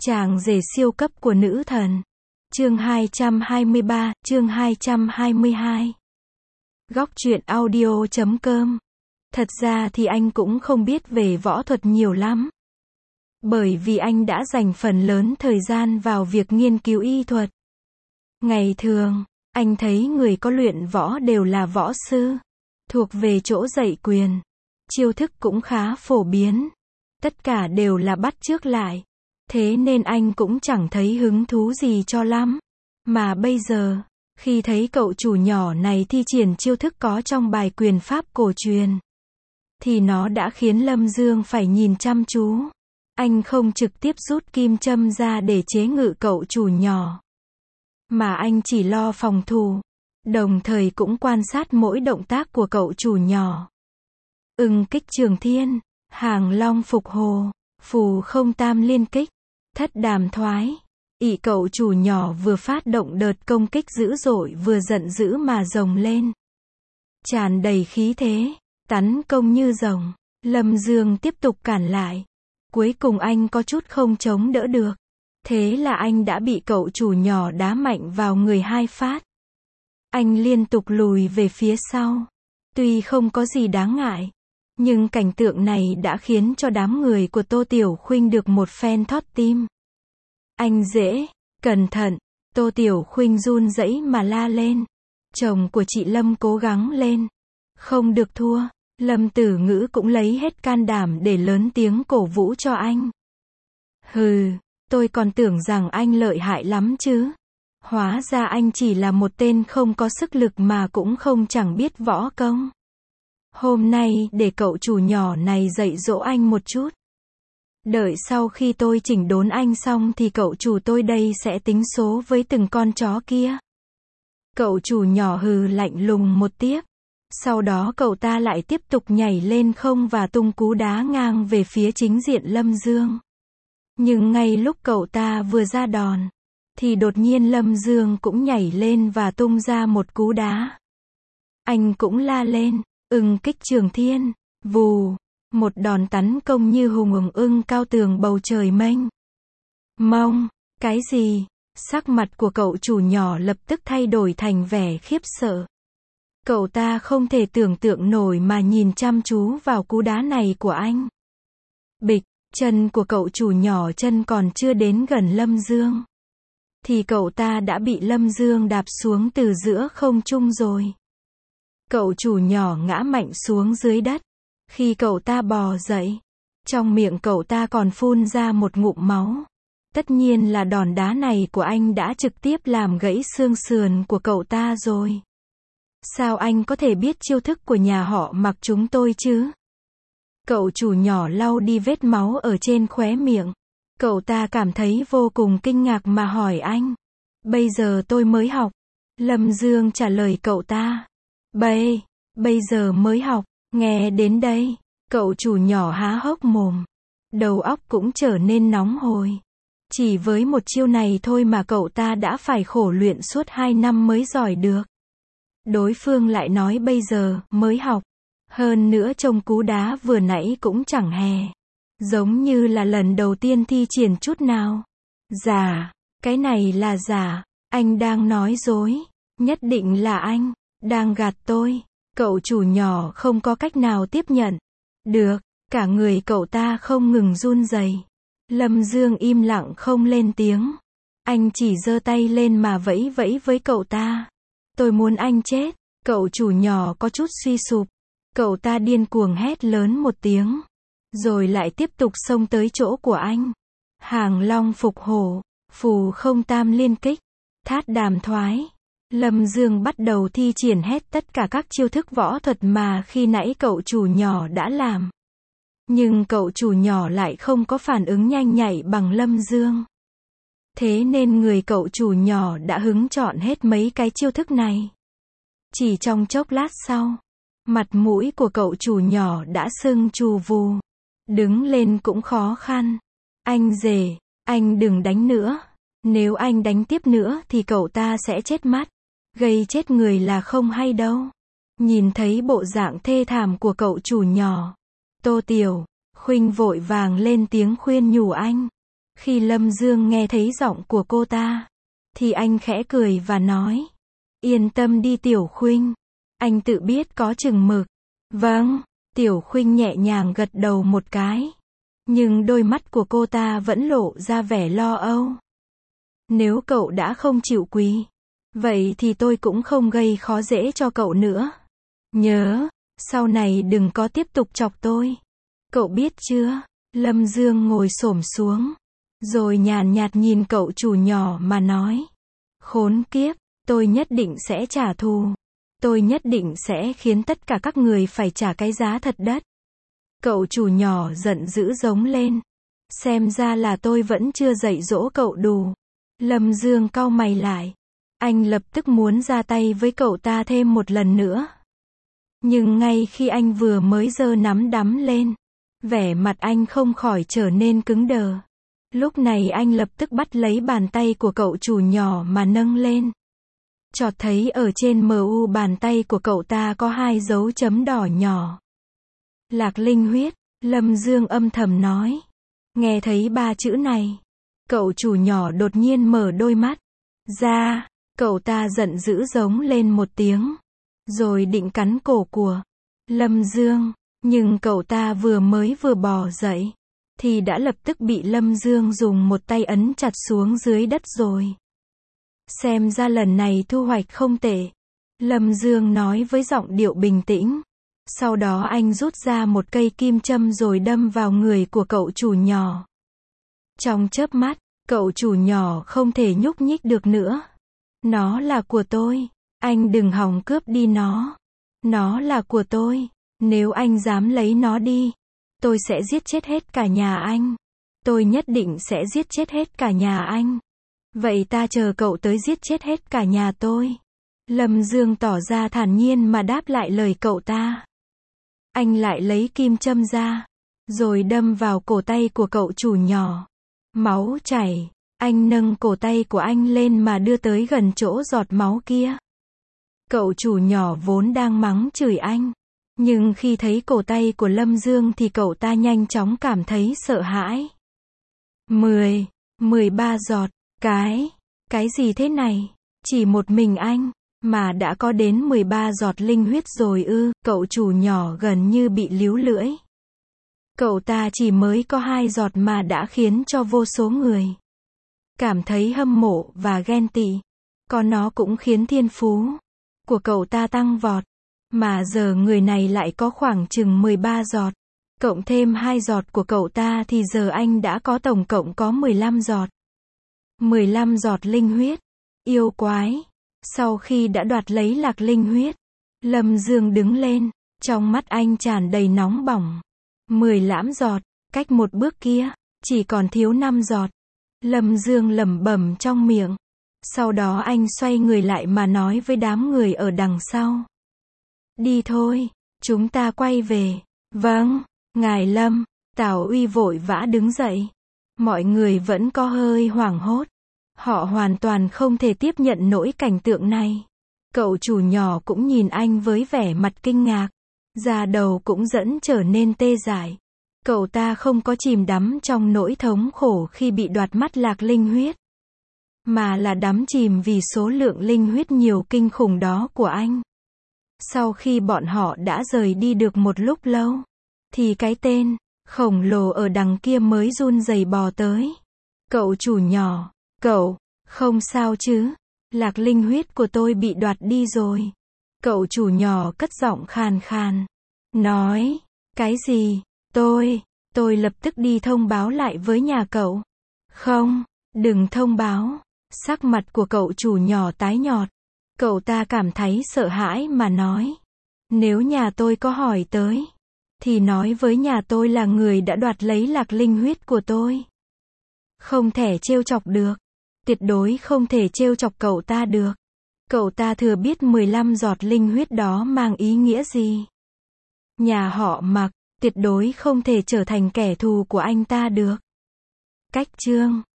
Chàng rể siêu cấp của nữ thần. Chương 223, chương 222. Góc truyện audio.com. Thật ra thì anh cũng không biết về võ thuật nhiều lắm. Bởi vì anh đã dành phần lớn thời gian vào việc nghiên cứu y thuật. Ngày thường, anh thấy người có luyện võ đều là võ sư, thuộc về chỗ dạy quyền. Chiêu thức cũng khá phổ biến. Tất cả đều là bắt chước lại. Thế nên anh cũng chẳng thấy hứng thú gì cho lắm. Mà bây giờ, khi thấy cậu chủ nhỏ này thi triển chiêu thức có trong bài quyền pháp cổ truyền, thì nó đã khiến Lâm Dương phải nhìn chăm chú. Anh không trực tiếp rút kim châm ra để chế ngự cậu chủ nhỏ, mà anh chỉ lo phòng thủ, đồng thời cũng quan sát mỗi động tác của cậu chủ nhỏ. Ưng kích trường thiên, hàng long phục hồ, phù không tam liên kích, thất đàm thoái. Ỷ cậu chủ nhỏ vừa phát động đợt công kích dữ dội vừa giận dữ mà rồng lên, tràn đầy khí thế, tấn công như rồng. Lâm Dương tiếp tục cản lại. Cuối cùng anh có chút không chống đỡ được. Thế là anh đã bị cậu chủ nhỏ đá mạnh vào người 2 phát. Anh liên tục lùi về phía sau. Tuy không có gì đáng ngại, nhưng cảnh tượng này đã khiến cho đám người của Tô Tiểu Khuynh được một phen thót tim. Anh dễ, cẩn thận. Tô Tiểu Khuynh run rẩy mà la lên. Chồng của chị Lâm cố gắng lên. Không được thua. Lâm Tử Ngữ cũng lấy hết can đảm để lớn tiếng cổ vũ cho anh. Hừ, tôi còn tưởng rằng anh lợi hại lắm chứ. Hóa ra anh chỉ là một tên không có sức lực mà cũng không chẳng biết võ công. Hôm nay để cậu chủ nhỏ này dạy dỗ anh một chút. Đợi sau khi tôi chỉnh đốn anh xong thì cậu chủ tôi đây sẽ tính số với từng con chó kia. Cậu chủ nhỏ hừ lạnh lùng một tiếp. Sau đó cậu ta lại tiếp tục nhảy lên không và tung cú đá ngang về phía chính diện Lâm Dương. Nhưng ngay lúc cậu ta vừa ra đòn, thì đột nhiên Lâm Dương cũng nhảy lên và tung ra một cú đá. Anh cũng la lên, ưng kích trường thiên, vù, một đòn tấn công như hùng ưng cao tường bầu trời mênh mông. Cái gì? Sắc mặt của cậu chủ nhỏ lập tức thay đổi thành vẻ khiếp sợ. Cậu ta không thể tưởng tượng nổi mà nhìn chăm chú vào cú đá này của anh. Bịch, chân của cậu chủ nhỏ chân còn chưa đến gần Lâm Dương, thì cậu ta đã bị Lâm Dương đạp xuống từ giữa không trung rồi. Cậu chủ nhỏ ngã mạnh xuống dưới đất. Khi cậu ta bò dậy, trong miệng cậu ta còn phun ra một ngụm máu. Tất nhiên là đòn đá này của anh đã trực tiếp làm gãy xương sườn của cậu ta rồi. Sao anh có thể biết chiêu thức của nhà họ Mặc chúng tôi chứ? Cậu chủ nhỏ lau đi vết máu ở trên khóe miệng. Cậu ta cảm thấy vô cùng kinh ngạc mà hỏi anh. Bây giờ tôi mới học. Lâm Dương trả lời cậu ta. Bây giờ mới học. Nghe đến đây, cậu chủ nhỏ há hốc mồm. Đầu óc cũng trở nên nóng hổi. Chỉ với một chiêu này thôi mà cậu ta đã phải khổ luyện suốt 2 năm mới giỏi được. Đối phương lại nói bây giờ mới học. Hơn nữa trông cú đá vừa nãy cũng chẳng hề giống như là lần đầu tiên thi triển chút nào. Giả, cái này là giả. Anh đang nói dối. Nhất định là anh đang gạt tôi. Cậu chủ nhỏ không có cách nào tiếp nhận được. Cả người cậu ta không ngừng run rẩy. Lâm Dương im lặng không lên tiếng. Anh chỉ giơ tay lên mà vẫy vẫy với cậu ta. Tôi muốn anh chết. Cậu chủ nhỏ có chút suy sụp. Cậu ta điên cuồng hét lớn một tiếng, rồi lại tiếp tục xông tới chỗ của anh. Hàng long phục hổ, phù không tam liên kích, thát đàm thoái. Lâm Dương bắt đầu thi triển hết tất cả các chiêu thức võ thuật mà khi nãy cậu chủ nhỏ đã làm. Nhưng cậu chủ nhỏ lại không có phản ứng nhanh nhạy bằng Lâm Dương. Thế nên người cậu chủ nhỏ đã hứng chọn hết mấy cái chiêu thức này. Chỉ trong chốc lát sau, mặt mũi của cậu chủ nhỏ đã sưng chù vù. Đứng lên cũng khó khăn. Anh rể, anh đừng đánh nữa. Nếu anh đánh tiếp nữa thì cậu ta sẽ chết mắt. Gây chết người là không hay đâu. Nhìn thấy bộ dạng thê thảm của cậu chủ nhỏ, Tô Tiểu Khuynh vội vàng lên tiếng khuyên nhủ anh. Khi Lâm Dương nghe thấy giọng của cô ta, thì anh khẽ cười và nói, yên tâm đi Tiểu Khuynh, anh tự biết có chừng mực. Vâng, Tiểu Khuynh nhẹ nhàng gật đầu một cái. Nhưng đôi mắt của cô ta vẫn lộ ra vẻ lo âu. Nếu cậu đã không chịu quỳ, vậy thì tôi cũng không gây khó dễ cho cậu nữa. Nhớ, sau này đừng có tiếp tục chọc tôi. Cậu biết chưa? Lâm Dương ngồi xổm xuống, rồi nhàn nhạt nhìn cậu chủ nhỏ mà nói. Khốn kiếp, tôi nhất định sẽ trả thù. Tôi nhất định sẽ khiến tất cả các người phải trả cái giá thật đắt. Cậu chủ nhỏ giận dữ giống lên. Xem ra là tôi vẫn chưa dạy dỗ cậu đủ. Lâm Dương cau mày lại. Anh lập tức muốn ra tay với cậu ta thêm một lần nữa. Nhưng ngay khi anh vừa mới giơ nắm đấm lên, vẻ mặt anh không khỏi trở nên cứng đờ. Lúc này anh lập tức bắt lấy bàn tay của cậu chủ nhỏ mà nâng lên. Chợt thấy ở trên mu bàn tay của cậu ta có 2 dấu chấm đỏ nhỏ. Lạc Linh huyết, Lâm Dương âm thầm nói. Nghe thấy 3 chữ này, cậu chủ nhỏ đột nhiên mở đôi mắt ra, cậu ta giận dữ giống lên một tiếng, rồi định cắn cổ của Lâm Dương, nhưng cậu ta vừa bò dậy, thì đã lập tức bị Lâm Dương dùng một tay ấn chặt xuống dưới đất rồi. Xem ra lần này thu hoạch không tệ, Lâm Dương nói với giọng điệu bình tĩnh. Sau đó anh rút ra một cây kim châm rồi đâm vào người của cậu chủ nhỏ. Trong chớp mắt, cậu chủ nhỏ không thể nhúc nhích được nữa. Nó là của tôi, anh đừng hòng cướp đi nó. Nó là của tôi, nếu anh dám lấy nó đi, tôi sẽ giết chết hết cả nhà anh. Tôi nhất định sẽ giết chết hết cả nhà anh. Vậy ta chờ cậu tới giết chết hết cả nhà tôi. Lâm Dương tỏ ra thản nhiên mà đáp lại lời cậu ta. Anh lại lấy kim châm ra, rồi đâm vào cổ tay của cậu chủ nhỏ. Máu chảy, anh nâng cổ tay của anh lên mà đưa tới gần chỗ giọt máu kia. Cậu chủ nhỏ vốn đang mắng chửi anh, nhưng khi thấy cổ tay của Lâm Dương thì cậu ta nhanh chóng cảm thấy sợ hãi. 13 giọt, cái gì thế này? Chỉ một mình anh mà đã có đến 13 giọt linh huyết rồi ư? Cậu chủ nhỏ gần như bị líu lưỡi. Cậu ta chỉ mới có 2 giọt mà đã khiến cho vô số người cảm thấy hâm mộ và ghen tị. Còn nó cũng khiến thiên phú của cậu ta tăng vọt. Mà giờ người này lại có khoảng chừng 13 giọt. Cộng thêm 2 giọt của cậu ta thì giờ anh đã có tổng cộng có 15 giọt. 15 giọt linh huyết. Yêu quái. Sau khi đã đoạt lấy lạc linh huyết, Lâm Dương đứng lên, trong mắt anh tràn đầy nóng bỏng. 10 lãm giọt, cách một bước kia, chỉ còn thiếu 5 giọt. Lâm Dương lẩm bẩm trong miệng. Sau đó anh xoay người lại mà nói với đám người ở đằng sau. Đi thôi, chúng ta quay về. Vâng, ngài Lâm. Tào Uy vội vã đứng dậy. Mọi người vẫn có hơi hoảng hốt. Họ hoàn toàn không thể tiếp nhận nỗi cảnh tượng này. Cậu chủ nhỏ cũng nhìn anh với vẻ mặt kinh ngạc. Da đầu cũng trở nên tê dại. Cậu ta không có chìm đắm trong nỗi thống khổ khi bị đoạt mất lạc linh huyết, mà là đắm chìm vì số lượng linh huyết nhiều kinh khủng đó của anh. Sau khi bọn họ đã rời đi được một lúc lâu, thì cái tên khổng lồ ở đằng kia mới run rẩy bò tới. Cậu chủ nhỏ, cậu, không sao chứ? Lạc linh huyết của tôi bị đoạt đi rồi. Cậu chủ nhỏ cất giọng khàn khàn. Nói, cái gì? Tôi lập tức đi thông báo lại với nhà cậu. Không, đừng thông báo. Sắc mặt của cậu chủ nhỏ tái nhợt. Cậu ta cảm thấy sợ hãi mà nói. Nếu nhà tôi có hỏi tới, thì nói với nhà tôi là người đã đoạt lấy lạc linh huyết của tôi. Không thể trêu chọc được. Tuyệt đối không thể trêu chọc cậu ta được. Cậu ta thừa biết 15 giọt linh huyết đó mang ý nghĩa gì. Nhà họ Mạc tuyệt đối không thể trở thành kẻ thù của anh ta được. Cách chương